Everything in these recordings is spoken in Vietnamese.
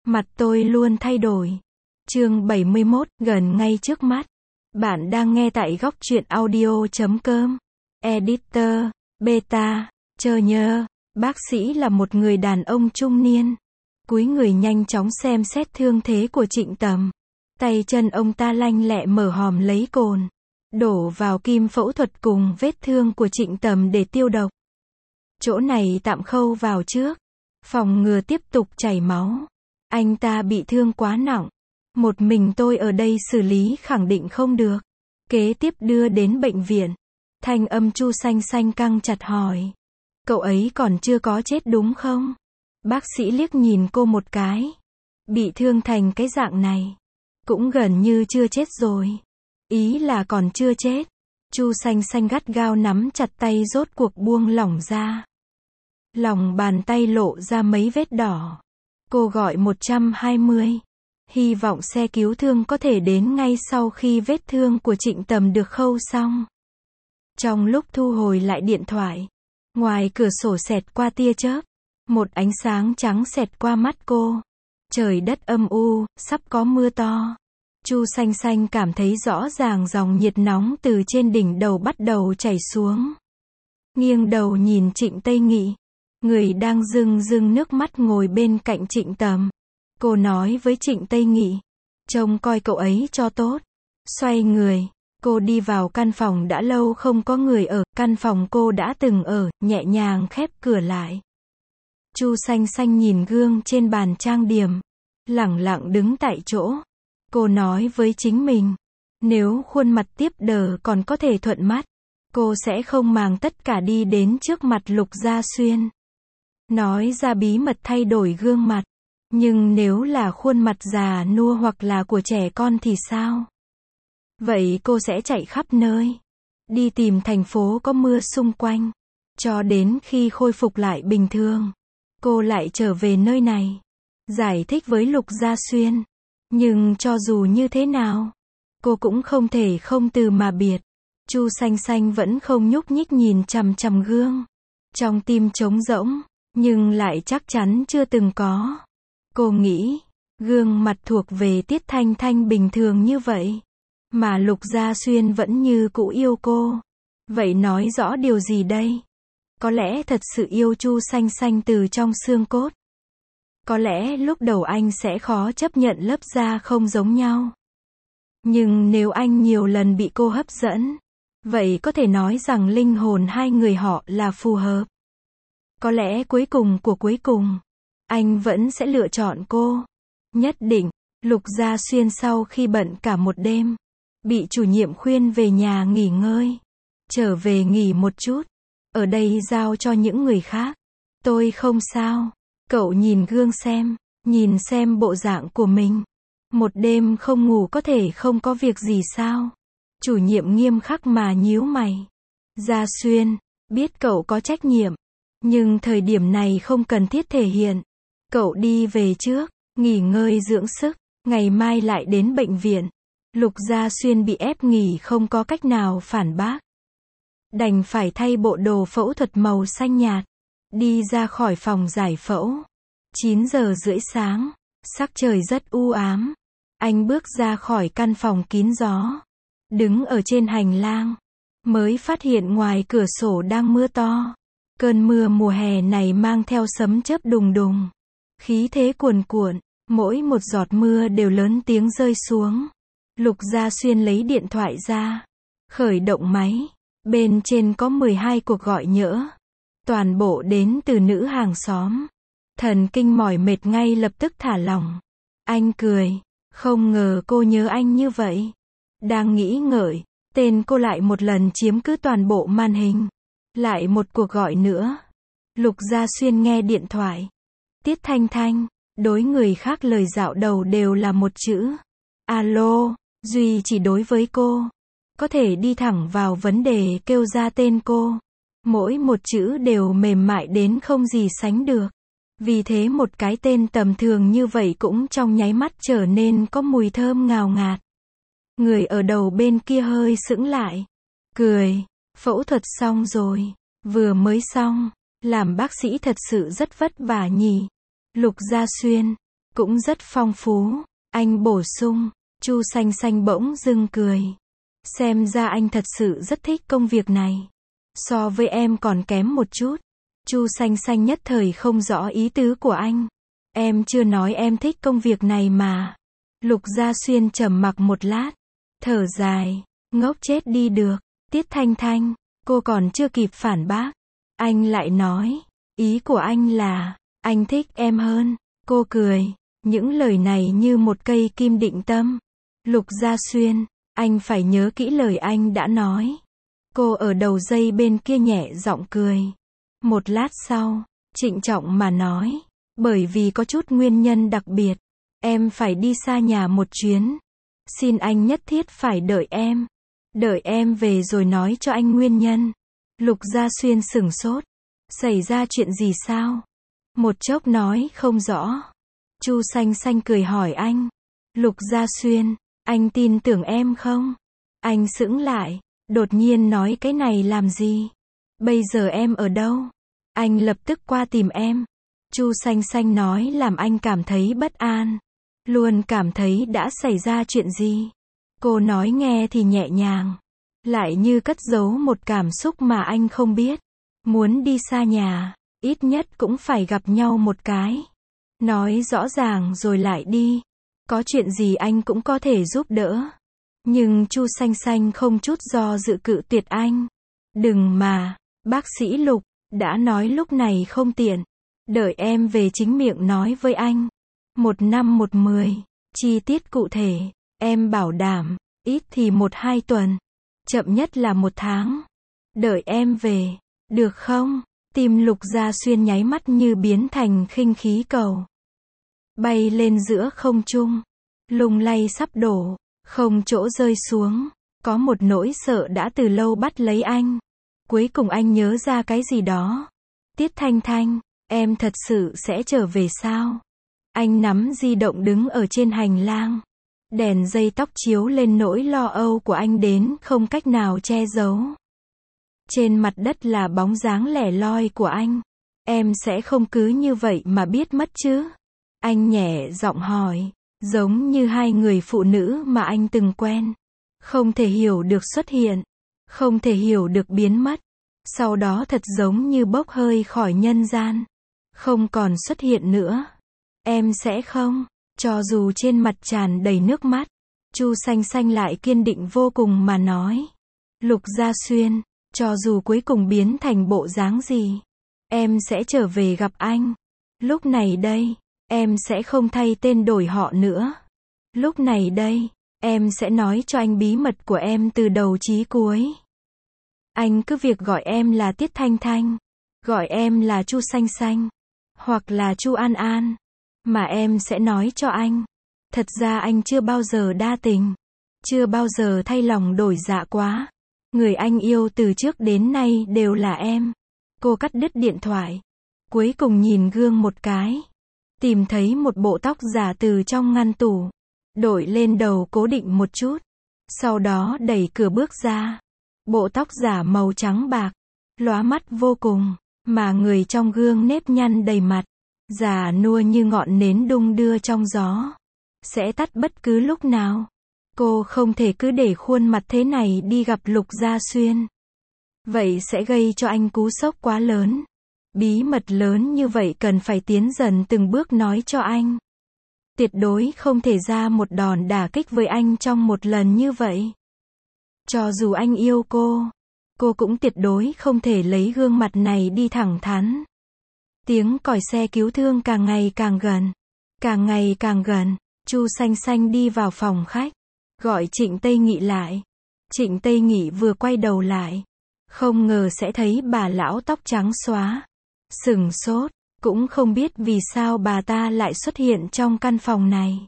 Mặt tôi luôn thay đổi. Chương 71, gần ngay trước mắt. Bạn đang nghe tại góc truyện audio.com. Editor, Beta, Chơ nhơ. Bác sĩ là một người đàn ông trung niên. Cúi người nhanh chóng xem xét thương thế của Trịnh Tầm. Tay chân ông ta lanh lẹ mở hòm lấy cồn, đổ vào kim phẫu thuật cùng vết thương của Trịnh Tầm để tiêu độc. Chỗ này tạm khâu vào trước, phòng ngừa tiếp tục chảy máu. Anh ta bị thương quá nặng. Một mình tôi ở đây xử lý khẳng định không được. Kế tiếp đưa đến bệnh viện. Thanh âm Chu Xanh Xanh căng chặt hỏi. Cậu ấy còn chưa có chết đúng không? Bác sĩ liếc nhìn cô một cái. Bị thương thành cái dạng này, cũng gần như chưa chết rồi. Ý là còn chưa chết. Chu Xanh Xanh gắt gao nắm chặt tay rốt cuộc buông lỏng ra. Lòng bàn tay lộ ra mấy vết đỏ. Cô gọi 120. Hy vọng xe cứu thương có thể đến ngay sau khi vết thương của Trịnh Tầm được khâu xong. Trong lúc thu hồi lại điện thoại, ngoài cửa sổ xẹt qua tia chớp, một ánh sáng trắng xẹt qua mắt cô. Trời đất âm u, sắp có mưa to. Chu Xanh Xanh cảm thấy rõ ràng dòng nhiệt nóng từ trên đỉnh đầu bắt đầu chảy xuống. Nghiêng đầu nhìn Trịnh Tây Nghị, người đang rưng rưng nước mắt ngồi bên cạnh Trịnh Tầm. Cô nói với Trịnh Tây Nghị, trông coi cậu ấy cho tốt. Xoay người, cô đi vào căn phòng đã lâu không có người ở, căn phòng cô đã từng ở, nhẹ nhàng khép cửa lại. Chu Xanh Xanh nhìn gương trên bàn trang điểm, lẳng lặng đứng tại chỗ. Cô nói với chính mình, nếu khuôn mặt tiếp đờ còn có thể thuận mắt, cô sẽ không màng tất cả đi đến trước mặt Lục Gia Xuyên. Nói ra bí mật thay đổi gương mặt. Nhưng nếu là khuôn mặt già nua hoặc là của trẻ con thì sao? Vậy cô sẽ chạy khắp nơi, đi tìm thành phố có mưa xung quanh, cho đến khi khôi phục lại bình thường, cô lại trở về nơi này, giải thích với Lục Gia Xuyên. Nhưng cho dù như thế nào, cô cũng không thể không từ mà biệt. Chu Xanh Xanh vẫn không nhúc nhích nhìn chằm chằm gương. Trong tim trống rỗng, nhưng lại chắc chắn chưa từng có. Cô nghĩ, gương mặt thuộc về Tiết Thanh Thanh bình thường như vậy, mà Lục Gia Xuyên vẫn như cũ yêu cô. Vậy nói rõ điều gì đây? Có lẽ thật sự yêu Chu Xanh Xanh từ trong xương cốt. Có lẽ lúc đầu anh sẽ khó chấp nhận lớp da không giống nhau. Nhưng nếu anh nhiều lần bị cô hấp dẫn, vậy có thể nói rằng linh hồn hai người họ là phù hợp. Có lẽ cuối cùng của cuối cùng, anh vẫn sẽ lựa chọn cô. Nhất định. Lục Gia Xuyên sau khi bận cả một đêm, bị chủ nhiệm khuyên về nhà nghỉ ngơi. Trở về nghỉ một chút, ở đây giao cho những người khác. Tôi không sao. Cậu nhìn gương nhìn xem bộ dạng của mình. Một đêm không ngủ có thể không có việc gì sao? Chủ nhiệm nghiêm khắc mà nhíu mày. Gia Xuyên, biết cậu có trách nhiệm, nhưng thời điểm này không cần thiết thể hiện. Cậu đi về trước, nghỉ ngơi dưỡng sức, ngày mai lại đến bệnh viện. Lục Gia Xuyên bị ép nghỉ không có cách nào phản bác. Đành phải thay bộ đồ phẫu thuật màu xanh nhạt, đi ra khỏi phòng giải phẫu. 9 giờ rưỡi sáng, sắc trời rất u ám. Anh bước ra khỏi căn phòng kín gió, đứng ở trên hành lang, mới phát hiện ngoài cửa sổ đang mưa to. Cơn mưa mùa hè này mang theo sấm chớp đùng đùng, khí thế cuồn cuộn, mỗi một giọt mưa đều lớn tiếng rơi xuống. Lục Gia Xuyên lấy điện thoại ra, khởi động máy. Bên trên có 12 cuộc gọi nhỡ, toàn bộ đến từ nữ hàng xóm. Thần kinh mỏi mệt ngay lập tức thả lỏng. Anh cười, không ngờ cô nhớ anh như vậy. Đang nghĩ ngợi, tên cô lại một lần chiếm cứ toàn bộ màn hình. Lại một cuộc gọi nữa. Lục Gia Xuyên nghe điện thoại. Tiết Thanh Thanh, đối người khác lời dạo đầu đều là một chữ. Alo, duy chỉ đối với cô, có thể đi thẳng vào vấn đề kêu ra tên cô. Mỗi một chữ đều mềm mại đến không gì sánh được. Vì thế một cái tên tầm thường như vậy cũng trong nháy mắt trở nên có mùi thơm ngào ngạt. Người ở đầu bên kia hơi sững lại. Cười, phẫu thuật xong rồi. Vừa mới xong. Làm bác sĩ thật sự rất vất vả nhỉ. Lục Gia Xuyên, cũng rất phong phú. Anh bổ sung. Chu Xanh Xanh bỗng dưng cười. Xem ra anh thật sự rất thích công việc này. So với em còn kém một chút. Chu Xanh Xanh nhất thời không rõ ý tứ của anh. Em chưa nói em thích công việc này mà. Lục Gia Xuyên trầm mặc một lát. Thở dài. Ngốc chết đi được. Tiết Thanh Thanh. Cô còn chưa kịp phản bác. Anh lại nói. Ý của anh là, anh thích em hơn. Cô cười. Những lời này như một cây kim định tâm. Lục Gia Xuyên. Anh phải nhớ kỹ lời anh đã nói. Cô ở đầu dây bên kia nhẹ giọng cười. Một lát sau, trịnh trọng mà nói. Bởi vì có chút nguyên nhân đặc biệt. Em phải đi xa nhà một chuyến. Xin anh nhất thiết phải đợi em. Đợi em về rồi nói cho anh nguyên nhân. Lục Gia Xuyên sửng sốt. Xảy ra chuyện gì sao? Một chốc nói không rõ. Chu Xanh Xanh cười hỏi anh. Lục Gia Xuyên, anh tin tưởng em không? Anh sững lại. Đột nhiên nói cái này làm gì? Bây giờ em ở đâu? Anh lập tức qua tìm em. Chu Xanh Xanh nói làm anh cảm thấy bất an. Luôn cảm thấy đã xảy ra chuyện gì? Cô nói nghe thì nhẹ nhàng. Lại như cất giấu một cảm xúc mà anh không biết. Muốn đi xa nhà, ít nhất cũng phải gặp nhau một cái. Nói rõ ràng rồi lại đi. Có chuyện gì anh cũng có thể giúp đỡ. Nhưng Chu Xanh Xanh không chút do dự cự tuyệt anh. Đừng mà, bác sĩ Lục, đã nói lúc này không tiện. Đợi em về chính miệng nói với anh. 1 năm 1 10, chi tiết cụ thể, em bảo đảm, ít thì 1-2 tuần. Chậm nhất là 1 tháng. Đợi em về, được không? Tim Lục Gia Xuyên nháy mắt như biến thành khinh khí cầu. Bay lên giữa không trung. Lung lay sắp đổ. Không chỗ rơi xuống. Có một nỗi sợ đã từ lâu bắt lấy anh. Cuối cùng anh nhớ ra cái gì đó. Tiết Thanh Thanh, em thật sự sẽ trở về sao? Anh nắm di động đứng ở trên hành lang. Đèn dây tóc chiếu lên nỗi lo âu của anh đến không cách nào che giấu. Trên mặt đất là bóng dáng lẻ loi của anh. Em sẽ không cứ như vậy mà biết mất chứ? Anh nhẹ giọng hỏi. Giống như hai người phụ nữ mà anh từng quen. Không thể hiểu được xuất hiện. Không thể hiểu được biến mất. Sau đó thật giống như bốc hơi khỏi nhân gian. Không còn xuất hiện nữa. Em sẽ không. Cho dù trên mặt tràn đầy nước mắt. Chu Xanh Xanh lại kiên định vô cùng mà nói. Lục Gia Xuyên, cho dù cuối cùng biến thành bộ dáng gì, em sẽ trở về gặp anh. Lúc này đây, em sẽ không thay tên đổi họ nữa. Lúc này đây, em sẽ nói cho anh bí mật của em từ đầu chí cuối. Anh cứ việc gọi em là Tiết Thanh Thanh, gọi em là Chu Xanh Xanh, hoặc là Chu An An, mà em sẽ nói cho anh. Thật ra anh chưa bao giờ đa tình, chưa bao giờ thay lòng đổi dạ quá. Người anh yêu từ trước đến nay đều là em. Cô cắt đứt điện thoại. Cuối cùng nhìn gương một cái. Tìm thấy một bộ tóc giả từ trong ngăn tủ. Đội lên đầu cố định một chút. Sau đó đẩy cửa bước ra. Bộ tóc giả màu trắng bạc. Lóa mắt vô cùng. Mà người trong gương nếp nhăn đầy mặt. Già nua như ngọn nến đung đưa trong gió. Sẽ tắt bất cứ lúc nào. Cô không thể cứ để khuôn mặt thế này đi gặp Lục Gia Xuyên. Vậy sẽ gây cho anh cú sốc quá lớn. Bí mật lớn như vậy cần phải tiến dần từng bước nói cho anh. Tuyệt đối không thể ra một đòn đả kích với anh trong một lần như vậy. Cho dù anh yêu cô cũng tuyệt đối không thể lấy gương mặt này đi thẳng thắn. Tiếng còi xe cứu thương càng ngày càng gần. Càng ngày càng gần, Chu Xanh Xanh đi vào phòng khách. Gọi Trịnh Tây Nghị lại. Trịnh Tây Nghị vừa quay đầu lại. Không ngờ sẽ thấy bà lão tóc trắng xóa. Sửng sốt, cũng không biết vì sao bà ta lại xuất hiện trong căn phòng này.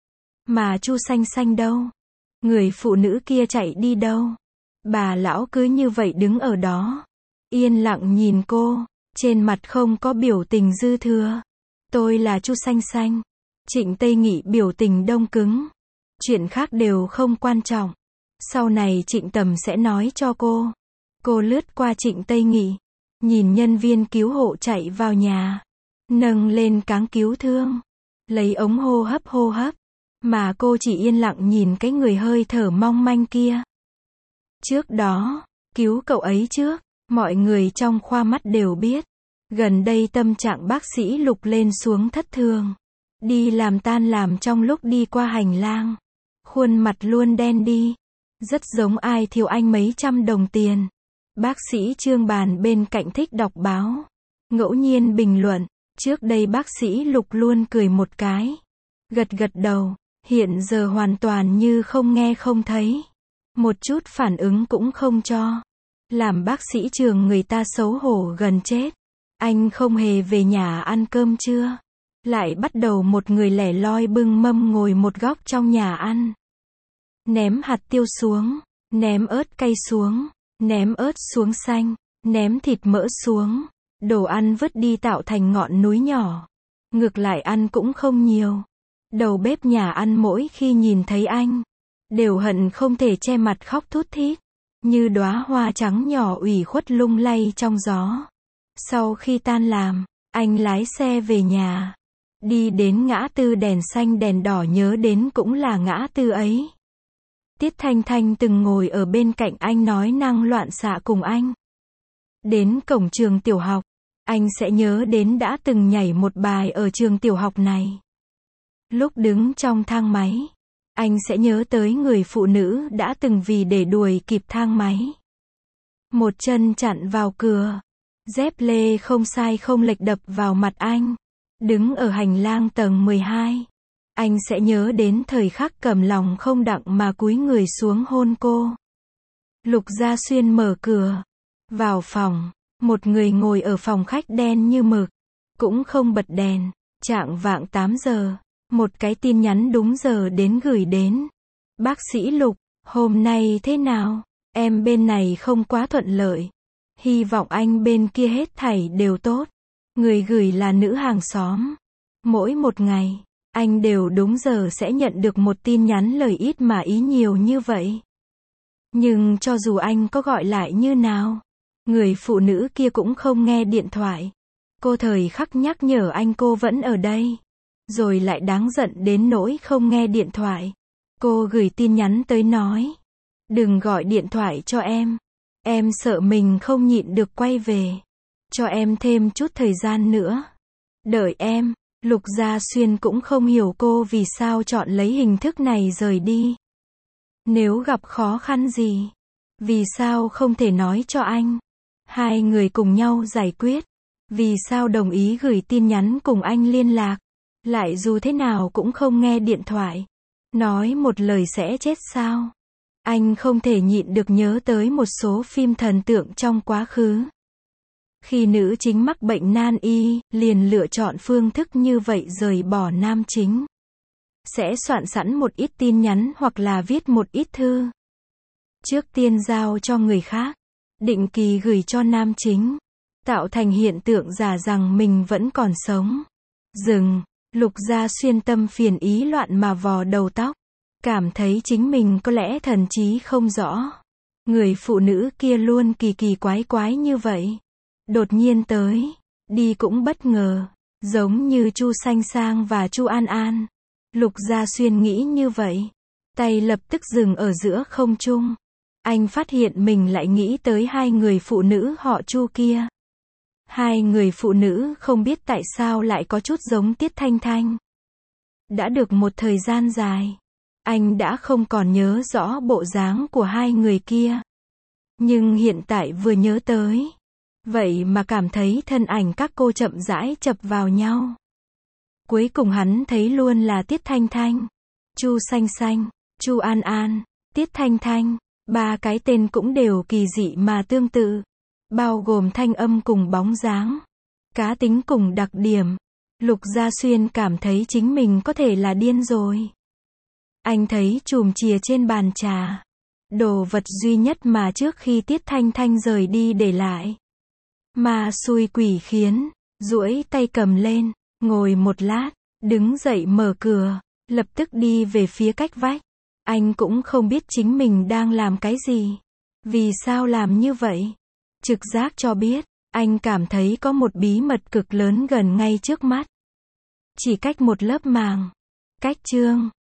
Mà Chu Xanh Xanh đâu? Người phụ nữ kia chạy đi đâu? Bà lão cứ như vậy đứng ở đó. Yên lặng nhìn cô, trên mặt không có biểu tình dư thừa. Tôi là Chu Xanh Xanh. Trịnh Tây Nghị biểu tình đông cứng. Chuyện khác đều không quan trọng. Sau này Trịnh Tầm sẽ nói cho cô. Cô lướt qua Trịnh Tây Nghị. Nhìn nhân viên cứu hộ chạy vào nhà. Nâng lên cáng cứu thương. lấy ống hô hấp, mà cô chỉ yên lặng nhìn cái người hơi thở mong manh kia. Trước đó, cứu cậu ấy trước, mọi người trong khoa mắt đều biết. Gần đây tâm trạng bác sĩ Lục lên xuống thất thường. Đi làm tan làm trong lúc đi qua hành lang. Khuôn mặt luôn đen đi. Rất giống ai thiếu anh mấy trăm đồng tiền. Bác sĩ Trương bàn bên cạnh thích đọc báo. Ngẫu nhiên bình luận. Trước đây bác sĩ Lục luôn cười một cái. Gật gật đầu. Hiện giờ hoàn toàn như không nghe không thấy. Một chút phản ứng cũng không cho. Làm bác sĩ Trường người ta xấu hổ gần chết. Anh không hề về nhà ăn cơm trưa. Lại bắt đầu một người lẻ loi bưng mâm ngồi một góc trong nhà ăn. Ném hạt tiêu xuống, ném ớt cay xuống, ném ớt xuống xanh, ném thịt mỡ xuống. Đồ ăn vứt đi tạo thành ngọn núi nhỏ. Ngược lại ăn cũng không nhiều. Đầu bếp nhà ăn mỗi khi nhìn thấy anh, đều hận không thể che mặt khóc thút thít. Như đóa hoa trắng nhỏ ủy khuất lung lay trong gió. Sau khi tan làm, anh lái xe về nhà. Đi đến ngã tư đèn xanh đèn đỏ nhớ đến cũng là ngã tư ấy. Tiết Thanh Thanh từng ngồi ở bên cạnh anh nói năng loạn xạ cùng anh. Đến cổng trường tiểu học, anh sẽ nhớ đến đã từng nhảy một bài ở trường tiểu học này. Lúc đứng trong thang máy, anh sẽ nhớ tới người phụ nữ đã từng vì để đuổi kịp thang máy. Một chân chặn vào cửa. Dép lê không sai không lệch đập vào mặt anh. Đứng ở hành lang tầng 12. Anh sẽ nhớ đến thời khắc cầm lòng không đặng mà cúi người xuống hôn cô. Lục Gia Xuyên mở cửa. Vào phòng. Một người ngồi ở phòng khách đen như mực. Cũng không bật đèn. Chạng vạng 8 giờ. Một cái tin nhắn đúng giờ đến gửi đến. Bác sĩ Lục, hôm nay thế nào? Em bên này không quá thuận lợi. Hy vọng anh bên kia hết thảy đều tốt. Người gửi là nữ hàng xóm. Mỗi một ngày, anh đều đúng giờ sẽ nhận được một tin nhắn lời ít mà ý nhiều như vậy. Nhưng cho dù anh có gọi lại như nào, người phụ nữ kia cũng không nghe điện thoại. Cô thời khắc nhắc nhở anh cô vẫn ở đây. Rồi lại đáng giận đến nỗi không nghe điện thoại. Cô gửi tin nhắn tới nói. Đừng gọi điện thoại cho em. Em sợ mình không nhịn được quay về. Cho em thêm chút thời gian nữa. Đợi em. Lục Gia Xuyên cũng không hiểu cô vì sao chọn lấy hình thức này rời đi. Nếu gặp khó khăn gì, vì sao không thể nói cho anh? Hai người cùng nhau giải quyết. Vì sao đồng ý gửi tin nhắn cùng anh liên lạc? Lại dù thế nào cũng không nghe điện thoại. Nói một lời sẽ chết sao? Anh không thể nhịn được nhớ tới một số phim thần tượng trong quá khứ. Khi nữ chính mắc bệnh nan y, liền lựa chọn phương thức như vậy rời bỏ nam chính. Sẽ soạn sẵn một ít tin nhắn hoặc là viết một ít thư. Trước tiên giao cho người khác. Định kỳ gửi cho nam chính. Tạo thành hiện tượng giả rằng mình vẫn còn sống. Dừng. Lục Gia Xuyên tâm phiền ý loạn mà vò đầu tóc. Cảm thấy chính mình có lẽ thần trí không rõ. Người phụ nữ kia luôn kỳ kỳ quái quái như vậy. Đột nhiên tới. Đi cũng bất ngờ. Giống như Chu Sanh Sang và Chu An An. Lục Gia Xuyên nghĩ như vậy. Tay lập tức dừng ở giữa không trung. Anh phát hiện mình lại nghĩ tới hai người phụ nữ họ Chu kia. Hai người phụ nữ không biết tại sao lại có chút giống Tiết Thanh Thanh. Đã được một thời gian dài, anh đã không còn nhớ rõ bộ dáng của hai người kia. Nhưng hiện tại vừa nhớ tới, vậy mà cảm thấy thân ảnh các cô chậm rãi chập vào nhau. Cuối cùng hắn thấy luôn là Tiết Thanh Thanh, Chu Sanh Sang, Chu An An, Tiết Thanh Thanh, ba cái tên cũng đều kỳ dị mà tương tự. Bao gồm thanh âm cùng bóng dáng, cá tính cùng đặc điểm. Lục Gia Xuyên cảm thấy chính mình có thể là điên rồi. Anh thấy chùm chìa trên bàn trà. Đồ vật duy nhất mà trước khi Tiết Thanh Thanh rời đi để lại. Mà xui quỷ khiến, duỗi tay cầm lên, ngồi một lát, đứng dậy mở cửa, lập tức đi về phía cách vách. Anh cũng không biết chính mình đang làm cái gì. Vì sao làm như vậy? Trực giác cho biết, anh cảm thấy có một bí mật cực lớn gần ngay trước mắt. Chỉ cách một lớp màng. Cách chương.